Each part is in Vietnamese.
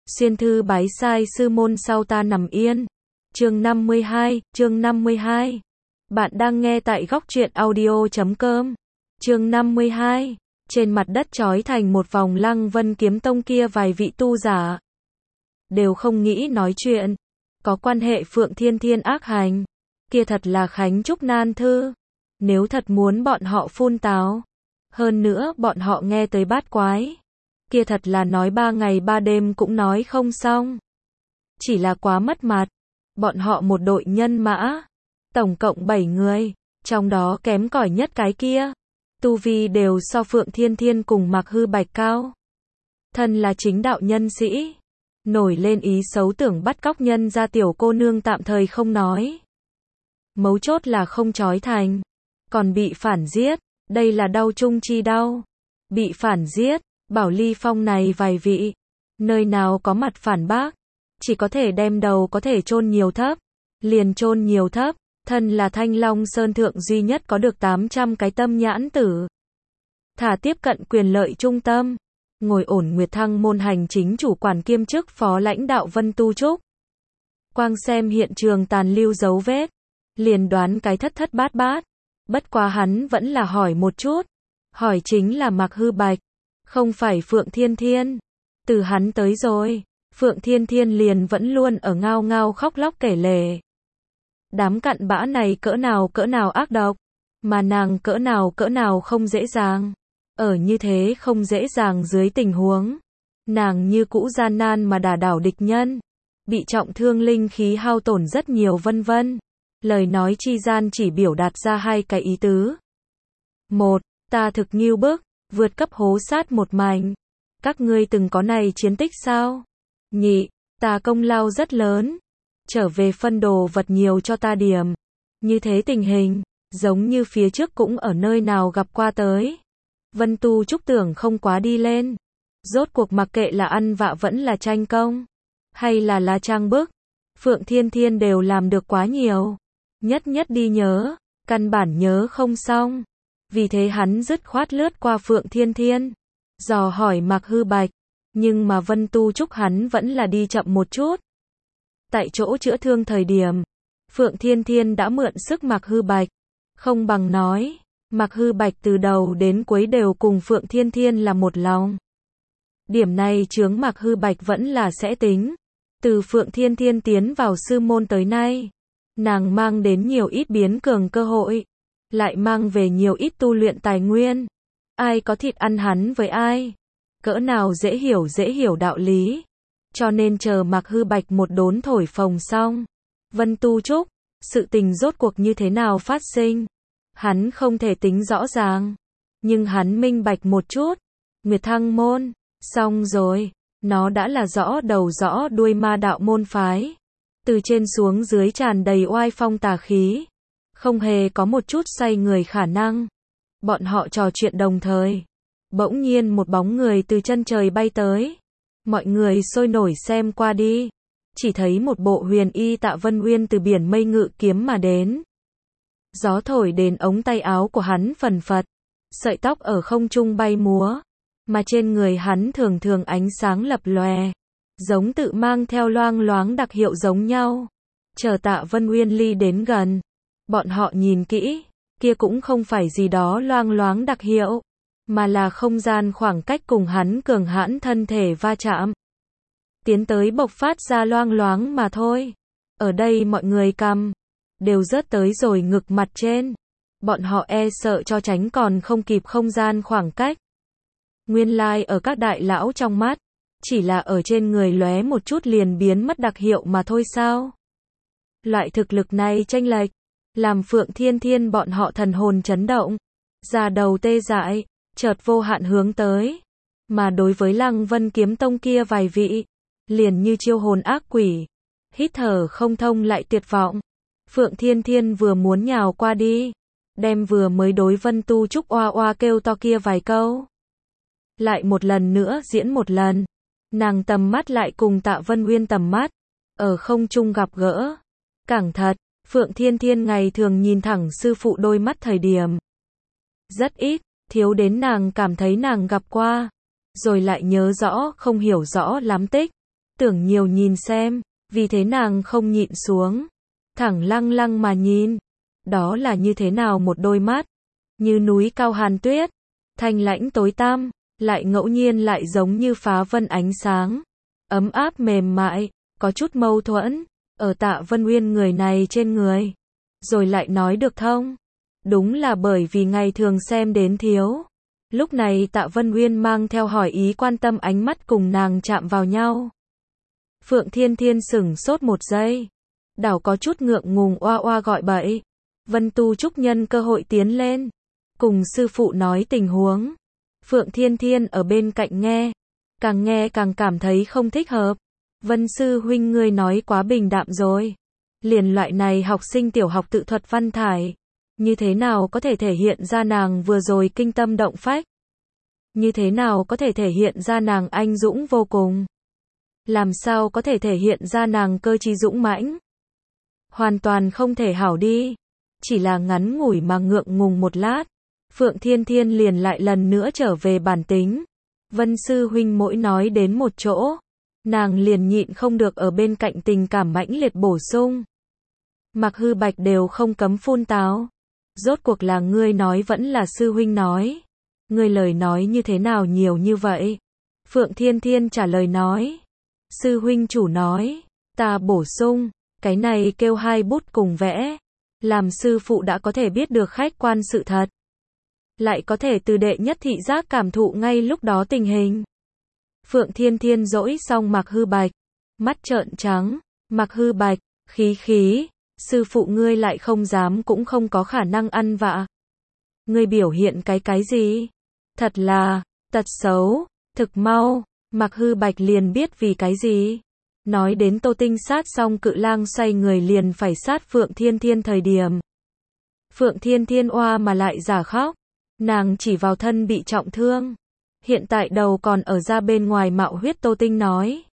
Xuyên thư bái sai sư môn sau ta nằm yên. Chương 52. Bạn đang nghe tại góc truyện audio.com. Chương 52. Trên mặt đất trói thành một vòng Lăng Vân Kiếm Tông kia vài vị tu giả đều không nghĩ nói chuyện. Có quan hệ Phượng Thiên Thiên ác hành, kia thật là Khánh Trúc nan thư. Nếu thật muốn bọn họ phun táo, hơn nữa bọn họ nghe tới bát quái, kia thật là nói 3 ngày 3 đêm cũng nói không xong. Chỉ là quá mất mặt. Bọn họ một đội nhân mã, tổng cộng 7 người, trong đó kém cỏi nhất cái kia, tu vi đều so Phượng Thiên Thiên cùng Mạc Hư Bạch cao. Thân là chính đạo nhân sĩ, nổi lên ý xấu tưởng bắt cóc nhân gia tiểu cô nương tạm thời không nói. Mấu chốt là không trói thành, còn bị phản giết, đây là đau chung chi đau. Bị phản giết, Bảo Ly Phong này vài vị, nơi nào có mặt phản bác, chỉ có thể đem đầu có thể chôn nhiều thấp, liền chôn nhiều thấp. Thân là Thanh Long Sơn thượng duy nhất có được 800 cái tâm nhãn tử, thả tiếp cận quyền lợi trung tâm, ngồi ổn Nguyệt Thăng môn hành chính chủ quản kiêm chức phó lãnh đạo Vân Tu Trúc. Quang xem hiện trường tàn lưu dấu vết, liền đoán cái thất thất bát bát. Bất quá hắn vẫn là hỏi một chút, hỏi chính là Mạc Hư Bạch, không phải Phượng Thiên Thiên. Từ hắn tới rồi, Phượng Thiên Thiên liền vẫn luôn ở ngao ngao khóc lóc kể lể. Đám cặn bã này cỡ nào ác độc, mà nàng cỡ nào không dễ dàng. Ở như thế không dễ dàng dưới tình huống, nàng như cũ gian nan mà đả đảo địch nhân, bị trọng thương linh khí hao tổn rất nhiều vân vân. Lời nói chi gian chỉ biểu đạt ra hai cái ý tứ. Một, ta thực nghiêu bức, vượt cấp hố sát một mảnh. Các ngươi từng có này chiến tích sao? Nhị, ta công lao rất lớn, trở về phân đồ vật nhiều cho ta điểm. Như thế tình hình, giống như phía trước cũng ở nơi nào gặp qua tới. Vân Tu Trúc tưởng không quá đi lên. Rốt cuộc mặc kệ là ăn vạ vẫn là tranh công, hay là trang bức, Phượng Thiên Thiên đều làm được quá nhiều. Nhất đi nhớ, căn bản nhớ không xong. Vì thế hắn dứt khoát lướt qua Phượng Thiên Thiên, dò hỏi Mạc Hư Bạch, nhưng mà Vân Tu Trúc hắn vẫn là đi chậm một chút. Tại chỗ chữa thương thời điểm, Phượng Thiên Thiên đã mượn sức Mạc Hư Bạch, không bằng nói, Mạc Hư Bạch từ đầu đến cuối đều cùng Phượng Thiên Thiên là một lòng. Điểm này chướng Mạc Hư Bạch vẫn là sẽ tính. Từ Phượng Thiên Thiên tiến vào sư môn tới nay, nàng mang đến nhiều ít biến cường cơ hội, lại mang về nhiều ít tu luyện tài nguyên. Ai có thịt ăn hắn với ai, cỡ nào dễ hiểu đạo lý. Cho nên chờ Mạc Hư Bạch một đốn thổi phồng xong, Vân Tu Trúc, sự tình rốt cuộc như thế nào phát sinh, hắn không thể tính rõ ràng, nhưng hắn minh bạch một chút. Nguyệt Thăng môn, xong rồi, nó đã là rõ đầu rõ đuôi ma đạo môn phái, từ trên xuống dưới tràn đầy oai phong tà khí, không hề có một chút xoay người khả năng. Bọn họ trò chuyện đồng thời, bỗng nhiên một bóng người từ chân trời bay tới. Mọi người sôi nổi xem qua đi, chỉ thấy một bộ huyền y Tạ Vân Uyên từ biển mây ngự kiếm mà đến. Gió thổi đến ống tay áo của hắn phần phật, sợi tóc ở không trung bay múa, mà trên người hắn thường ánh sáng lập lòe, giống tự mang theo loang loáng đặc hiệu giống nhau. Chờ Tạ Vân Uyên ly đến gần, bọn họ nhìn kỹ, kia cũng không phải gì đó loang loáng đặc hiệu, mà là không gian khoảng cách cùng hắn cường hãn thân thể va chạm, tiến tới bộc phát ra loang loáng mà thôi. Ở đây mọi người cằm đều rớt tới rồi ngực mặt trên, bọn họ e sợ cho tránh còn không kịp không gian khoảng cách. Nguyên lai ở các đại lão trong mắt, chỉ là ở trên người lóe một chút liền biến mất đặc hiệu mà thôi sao? Loại thực lực này chênh lệch, làm Phượng Thiên Thiên bọn họ thần hồn chấn động, da đầu tê dại, chợt vô hạn hướng tới. Mà đối với Lăng Vân Kiếm Tông kia vài vị, liền như chiêu hồn ác quỷ, hít thở không thông lại tuyệt vọng. Phượng Thiên Thiên vừa muốn nhào qua đi, đem vừa mới đối Vân Tu Trúc oa oa kêu to kia vài câu, lại một lần nữa diễn một lần. Nàng tầm mắt lại cùng Tạ Vân Uyên tầm mắt, ở không trung gặp gỡ. Cẳng thật, Phượng Thiên Thiên ngày thường nhìn thẳng sư phụ đôi mắt thời điểm rất ít, thiếu đến nàng cảm thấy nàng gặp qua, rồi lại nhớ rõ không hiểu rõ lắm tích tưởng nhiều nhìn xem, vì thế nàng không nhịn xuống, thẳng lăng lăng mà nhìn. Đó là như thế nào một đôi mắt, như núi cao hàn tuyết, thanh lãnh tối tăm, lại ngẫu nhiên lại giống như phá vân ánh sáng, ấm áp mềm mại, có chút mâu thuẫn, ở Tạ Vân Uyên người này trên người, rồi lại nói được thông. Đúng là bởi vì ngày thường xem đến thiếu. Lúc này Tạ Vân Uyên mang theo hỏi ý quan tâm ánh mắt cùng nàng chạm vào nhau. Phượng Thiên Thiên sửng sốt một giây, đảo có chút ngượng ngùng oa oa gọi bậy. Vân Tu Trúc nhân cơ hội tiến lên, cùng sư phụ nói tình huống. Phượng Thiên Thiên ở bên cạnh nghe càng cảm thấy không thích hợp. Vân sư huynh ngươi nói quá bình đạm rồi. Liền loại này học sinh tiểu học tự thuật văn thải, như thế nào có thể thể hiện ra nàng vừa rồi kinh tâm động phách? Như thế nào có thể thể hiện ra nàng anh dũng vô cùng? Làm sao có thể thể hiện ra nàng cơ trí dũng mãnh? Hoàn toàn không thể hảo đi. Chỉ là ngắn ngủi mà ngượng ngùng một lát, Phượng Thiên Thiên liền lại lần nữa trở về bản tính. Vân sư huynh mỗi nói đến một chỗ, nàng liền nhịn không được ở bên cạnh tình cảm mãnh liệt bổ sung. Mạc Hư Bạch đều không cấm phun táo. Rốt cuộc là ngươi nói vẫn là sư huynh nói? Ngươi lời nói như thế nào nhiều như vậy? Phượng Thiên Thiên trả lời nói. Sư huynh chủ nói, ta bổ sung, cái này kêu hai bút cùng vẽ. Làm sư phụ đã có thể biết được khách quan sự thật. Lại có thể từ đệ nhất thị giác cảm thụ ngay lúc đó tình hình. Phượng Thiên Thiên dỗi xong Mạc Hư Bạch, mắt trợn trắng. Mạc Hư Bạch, khí, sư phụ ngươi lại không dám cũng không có khả năng ăn vạ. Ngươi biểu hiện cái gì? Thật là, tật xấu, thực mau. Mạc Hư Bạch liền biết vì cái gì. Nói đến Tô Tinh sát xong cự lang xoay người liền phải sát Phượng Thiên Thiên thời điểm. Phượng Thiên Thiên oa mà lại giả khóc. Nàng chỉ vào thân bị trọng thương. Hiện tại đầu còn ở ra bên ngoài mạo huyết. Tô Tinh nói.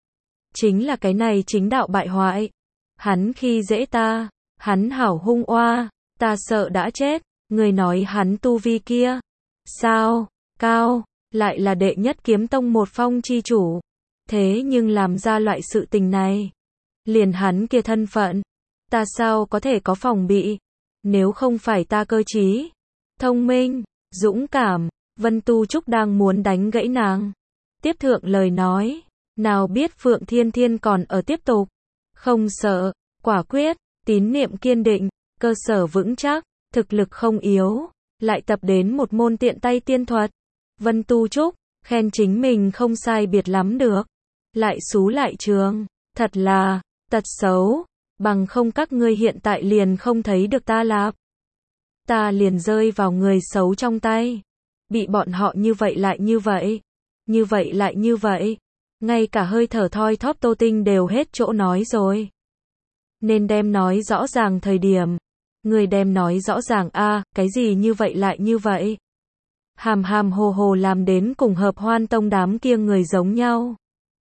Chính là cái này chính đạo bại hoại. Hắn khi dễ ta. Hắn hảo hung oa. Ta sợ đã chết. Người nói hắn tu vi kia. Sao? Cao. Lại là đệ nhất kiếm tông một phong chi chủ. Thế nhưng làm ra loại sự tình này. Liền hắn kia thân phận. Ta sao có thể có phòng bị. Nếu không phải ta cơ trí, thông minh, dũng cảm. Vân Tu Trúc đang muốn đánh gãy nàng. Tiếp thượng lời nói. Nào biết Phượng Thiên Thiên còn ở tiếp tục. Không sợ, quả quyết, tín niệm kiên định, cơ sở vững chắc, thực lực không yếu. Lại tập đến một môn tiện tay tiên thuật. Vân Tu Trúc, khen chính mình không sai biệt lắm được. Lại xú lại trường, thật là, tật xấu, bằng không các ngươi hiện tại liền không thấy được ta lạp. Ta liền rơi vào người xấu trong tay. Bị bọn họ như vậy lại như vậy. Như vậy lại như vậy. Ngay cả hơi thở thoi thóp Tô Tinh đều hết chỗ nói rồi. Nên đem nói rõ ràng thời điểm. Người đem nói rõ ràng cái gì như vậy lại như vậy. Hàm hồ làm đến cùng Hợp Hoan Tông đám kia người giống nhau.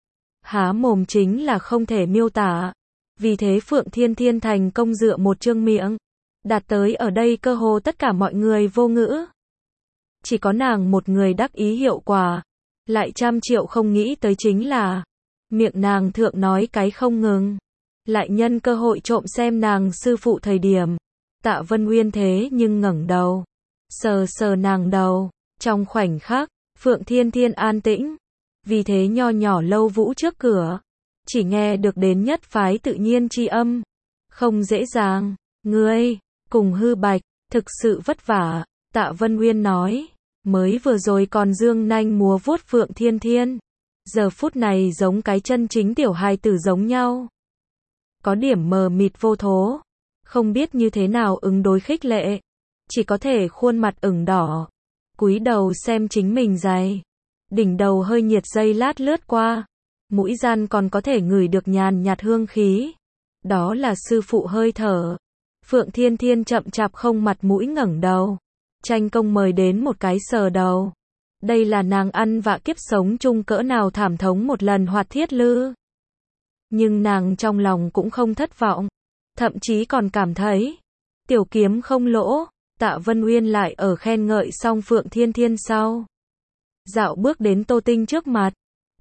Há mồm chính là không thể miêu tả. Vì thế Phượng Thiên Thiên thành công dựa một trương miệng. Đạt tới ở đây cơ hồ tất cả mọi người vô ngữ. Chỉ có nàng một người đắc ý hiệu quả. Lại trăm triệu không nghĩ tới chính là. Miệng nàng thượng nói cái không ngừng. Lại nhân cơ hội trộm xem nàng sư phụ thời điểm. Tạ Vân Uyên thế nhưng ngẩng đầu. Sờ nàng đầu. Trong khoảnh khắc, Phượng Thiên Thiên an tĩnh. Vì thế nho nhỏ Lâu Vũ trước cửa. Chỉ nghe được đến nhất phái tự nhiên chi âm. Không dễ dàng. Ngươi, cùng Hư Bạch, thực sự vất vả. Tạ Vân Uyên nói. Mới vừa rồi còn dương nanh múa vuốt Phượng Thiên Thiên. Giờ phút này giống cái chân chính tiểu hài tử giống nhau. Có điểm mờ mịt vô thố. Không biết như thế nào ứng đối khích lệ. Chỉ có thể khuôn mặt ửng đỏ. Cúi đầu xem chính mình giày. Đỉnh đầu hơi nhiệt giây lát lướt qua. Mũi gian còn có thể ngửi được nhàn nhạt hương khí. Đó là sư phụ hơi thở. Phượng Thiên Thiên chậm chạp không mặt mũi ngẩng đầu. Tranh công mời đến một cái sờ đầu. Đây là nàng ăn vạ kiếp sống chung cỡ nào thảm thống một lần hoạt thiết lư. Nhưng nàng trong lòng cũng không thất vọng. Thậm chí còn cảm thấy. Tiểu kiếm không lỗ. Tạ Vân Uyên lại ở khen ngợi xong Phượng Thiên Thiên sau. Dạo bước đến Tô Tinh trước mặt.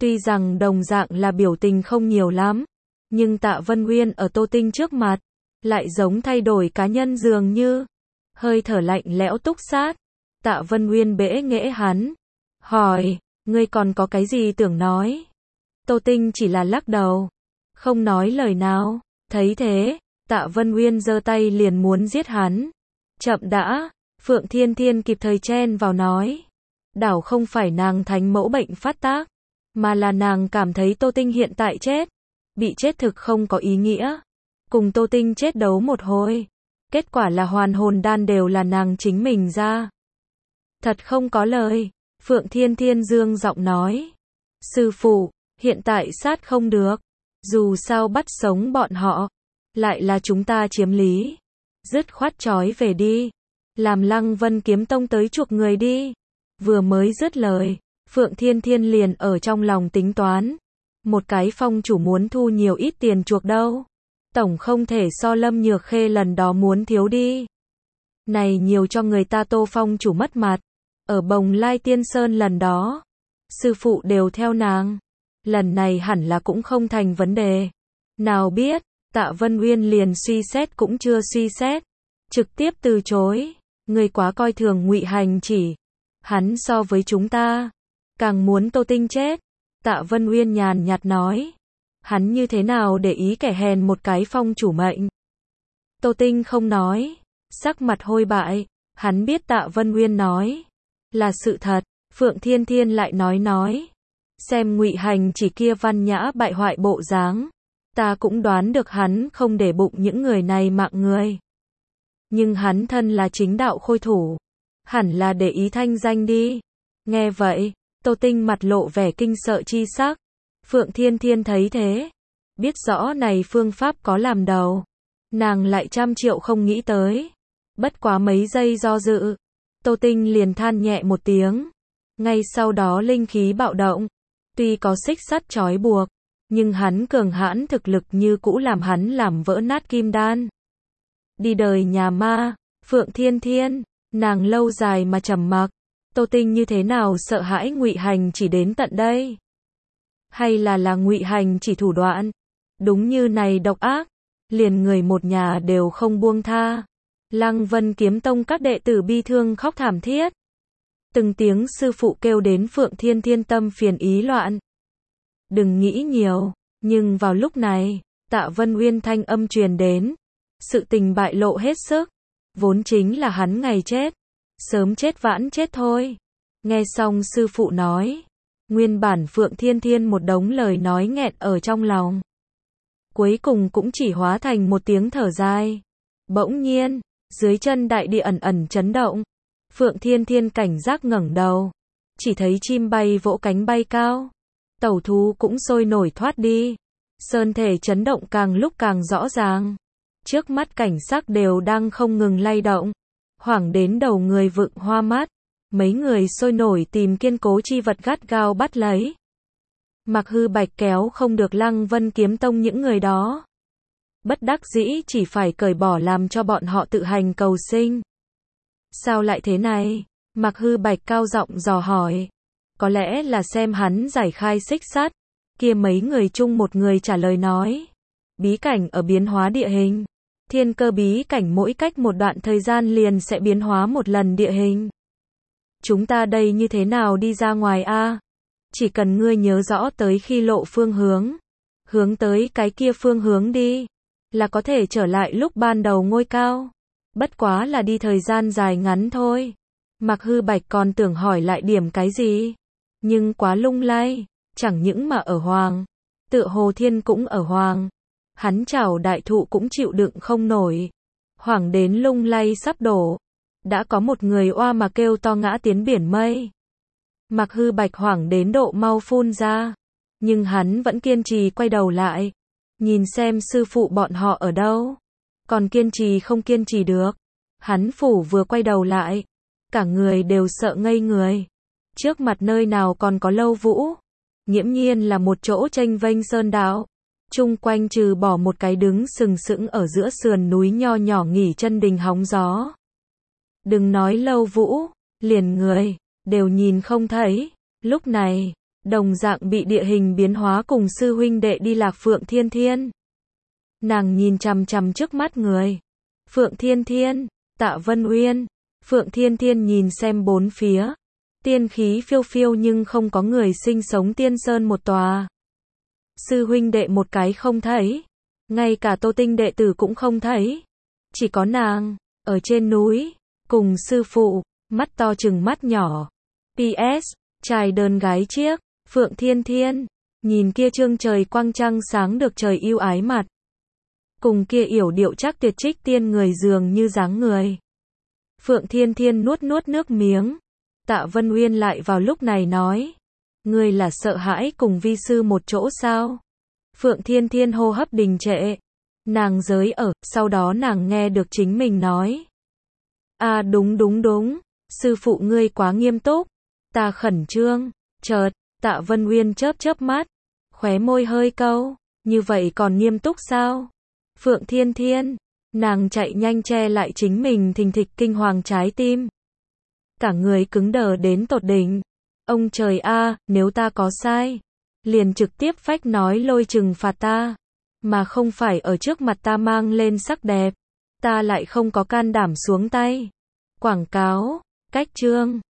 Tuy rằng đồng dạng là biểu tình không nhiều lắm, nhưng Tạ Vân Uyên ở Tô Tinh trước mặt, lại giống thay đổi cá nhân dường như, hơi thở lạnh lẽo túc sát. Tạ Vân Uyên bẽ nghễ hắn, hỏi, ngươi còn có cái gì tưởng nói? Tô Tinh chỉ là lắc đầu, không nói lời nào. Thấy thế, Tạ Vân Uyên giơ tay liền muốn giết hắn. Chậm đã, Phượng Thiên Thiên kịp thời chen vào nói, đảo không phải nàng thánh mẫu bệnh phát tác, mà là nàng cảm thấy Tô Tinh hiện tại chết, bị chết thực không có ý nghĩa. Cùng Tô Tinh chết đấu một hồi, kết quả là hoàn hồn đan đều là nàng chính mình ra. Thật không có lời, Phượng Thiên Thiên dương giọng nói. Sư phụ, hiện tại sát không được, dù sao bắt sống bọn họ, lại là chúng ta chiếm lý. Dứt khoát trói về đi, làm Lăng Vân Kiếm Tông tới chuộc người đi. Vừa mới dứt lời, Phượng Thiên Thiên liền ở trong lòng tính toán. Một cái phong chủ muốn thu nhiều ít tiền chuộc đâu. Tổng không thể so Lâm Nhược Khê lần đó muốn thiếu đi. Này nhiều cho người ta Tô phong chủ mất mặt. Ở Bồng Lai Tiên Sơn lần đó, sư phụ đều theo nàng. Lần này hẳn là cũng không thành vấn đề. Nào biết, Tạ Vân Uyên liền suy xét cũng chưa suy xét, trực tiếp từ chối. Người quá coi thường Ngụy Hành Chỉ. Hắn so với chúng ta, càng muốn Tô Tinh chết. Tạ Vân Uyên nhàn nhạt nói. Hắn như thế nào để ý kẻ hèn một cái phong chủ mệnh. Tô Tinh không nói, sắc mặt hôi bại. Hắn biết Tạ Vân Uyên nói là sự thật. Phượng Thiên Thiên lại nói. Xem Ngụy Hành Chỉ kia văn nhã bại hoại bộ dáng, ta cũng đoán được hắn không để bụng những người này mạng người. Nhưng hắn thân là chính đạo khôi thủ, hẳn là để ý thanh danh đi. Nghe vậy, Tô Tinh mặt lộ vẻ kinh sợ chi sắc. Phượng Thiên Thiên thấy thế, biết rõ này phương pháp có làm đầu, nàng lại 100 triệu không nghĩ tới. Bất quá mấy giây do dự, Tô Tinh liền than nhẹ một tiếng. Ngay sau đó linh khí bạo động, tuy có xích sắt trói buộc, nhưng hắn cường hãn thực lực như cũ làm hắn làm vỡ nát kim đan. Đi đời nhà ma, Phượng Thiên Thiên, nàng lâu dài mà trầm mặc. Tô Tinh như thế nào sợ hãi Ngụy Hành Chỉ đến tận đây? Hay là Ngụy Hành Chỉ thủ đoạn? Đúng như này độc ác, liền người một nhà đều không buông tha. Lăng Vân Kiếm Tông các đệ tử bi thương khóc thảm thiết. Từng tiếng sư phụ kêu đến Phượng Thiên Thiên tâm phiền ý loạn. Đừng nghĩ nhiều, nhưng vào lúc này, Tạ Vân Uyên thanh âm truyền đến. Sự tình bại lộ hết sức, vốn chính là hắn ngày chết, sớm chết vãn chết thôi. Nghe xong sư phụ nói, nguyên bản Phượng Thiên Thiên một đống lời nói nghẹn ở trong lòng, cuối cùng cũng chỉ hóa thành một tiếng thở dài. Bỗng nhiên, dưới chân đại địa ẩn ẩn chấn động. Phượng Thiên Thiên cảnh giác ngẩng đầu, chỉ thấy chim bay vỗ cánh bay cao, tẩu thú cũng sôi nổi thoát đi. Sơn thể chấn động càng lúc càng rõ ràng, trước mắt cảnh sắc đều đang không ngừng lay động, hoảng đến đầu người vựng hoa mắt. Mấy người sôi nổi tìm kiên cố chi vật gắt gao bắt lấy. Mặc Hư Bạch kéo không được Lăng Vân Kiếm Tông những người đó, bất đắc dĩ chỉ phải cởi bỏ làm cho bọn họ tự hành cầu sinh. Sao lại thế này? Mặc Hư Bạch cao giọng dò hỏi. Có lẽ là xem hắn giải khai xích sắt. Kia mấy người chung một người trả lời nói. Bí cảnh ở biến hóa địa hình. Thiên cơ bí cảnh mỗi cách một đoạn thời gian liền sẽ biến hóa một lần địa hình. Chúng ta đây như thế nào đi ra ngoài a? Chỉ cần ngươi nhớ rõ tới khi lộ phương hướng, hướng tới cái kia phương hướng đi, là có thể trở lại lúc ban đầu ngôi cao. Bất quá là đi thời gian dài ngắn thôi. Mặc Hư Bạch còn tưởng hỏi lại điểm cái gì, nhưng quá lung lay, chẳng những mà ở Hoàng, tựa hồ thiên cũng ở Hoàng. Hắn chảo đại thụ cũng chịu đựng không nổi, hoảng đến lung lay sắp đổ. Đã có một người oa mà kêu to ngã tiến biển mây. Mặc Hư Bạch hoảng đến độ mau phun ra, nhưng hắn vẫn kiên trì quay đầu lại, nhìn xem sư phụ bọn họ ở đâu. Còn kiên trì không kiên trì được. Hắn phủ vừa quay đầu lại, cả người đều sợ ngây người. Trước mặt nơi nào còn có Lâu Vũ, nghiễm nhiên là một chỗ chênh vênh sơn đạo. Chung quanh trừ bỏ một cái đứng sừng sững ở giữa sườn núi nho nhỏ nghỉ chân đình hóng gió. Đừng nói Lâu Vũ, liền người đều nhìn không thấy. Lúc này, Đồng dạng bị địa hình biến hóa cùng sư huynh đệ đi lạc Phượng Thiên Thiên. Nàng nhìn chằm chằm trước mắt người. Phượng Thiên Thiên, Tạ Vân Uyên. Phượng Thiên Thiên nhìn xem bốn phía. Tiên khí phiêu phiêu nhưng không có người sinh sống tiên sơn một tòa. Sư huynh đệ một cái không thấy. Ngay cả Tô Tinh đệ tử cũng không thấy. Chỉ có nàng, ở trên núi, cùng sư phụ, mắt to chừng mắt nhỏ. PS, trai đơn gái chiếc, Phượng Thiên Thiên, nhìn kia trương trời quang trăng sáng được trời yêu ái mặt. Cùng kia yểu điệu chắc tuyệt trích tiên người dường như dáng người. Phượng Thiên Thiên nuốt nuốt nước miếng. Tạ Vân Uyên lại vào lúc này nói. Ngươi là sợ hãi cùng vi sư một chỗ sao? Phượng Thiên Thiên hô hấp đình trệ. Nàng giới ở, sau đó nàng nghe được chính mình nói. À đúng, sư phụ ngươi quá nghiêm túc. Ta khẩn trương, chợt, Tạ Vân Uyên chớp chớp mắt. Khóe môi hơi câu, như vậy còn nghiêm túc sao? Phượng Thiên Thiên, nàng chạy nhanh che lại chính mình thình thịch kinh hoàng trái tim. Cả người cứng đờ đến tột đỉnh. Ông trời a, nếu ta có sai, liền trực tiếp phách nói lôi trừng phạt ta, mà không phải ở trước mặt ta mang lên sắc đẹp. Ta lại không có can đảm xuống tay. Quảng cáo, cách chương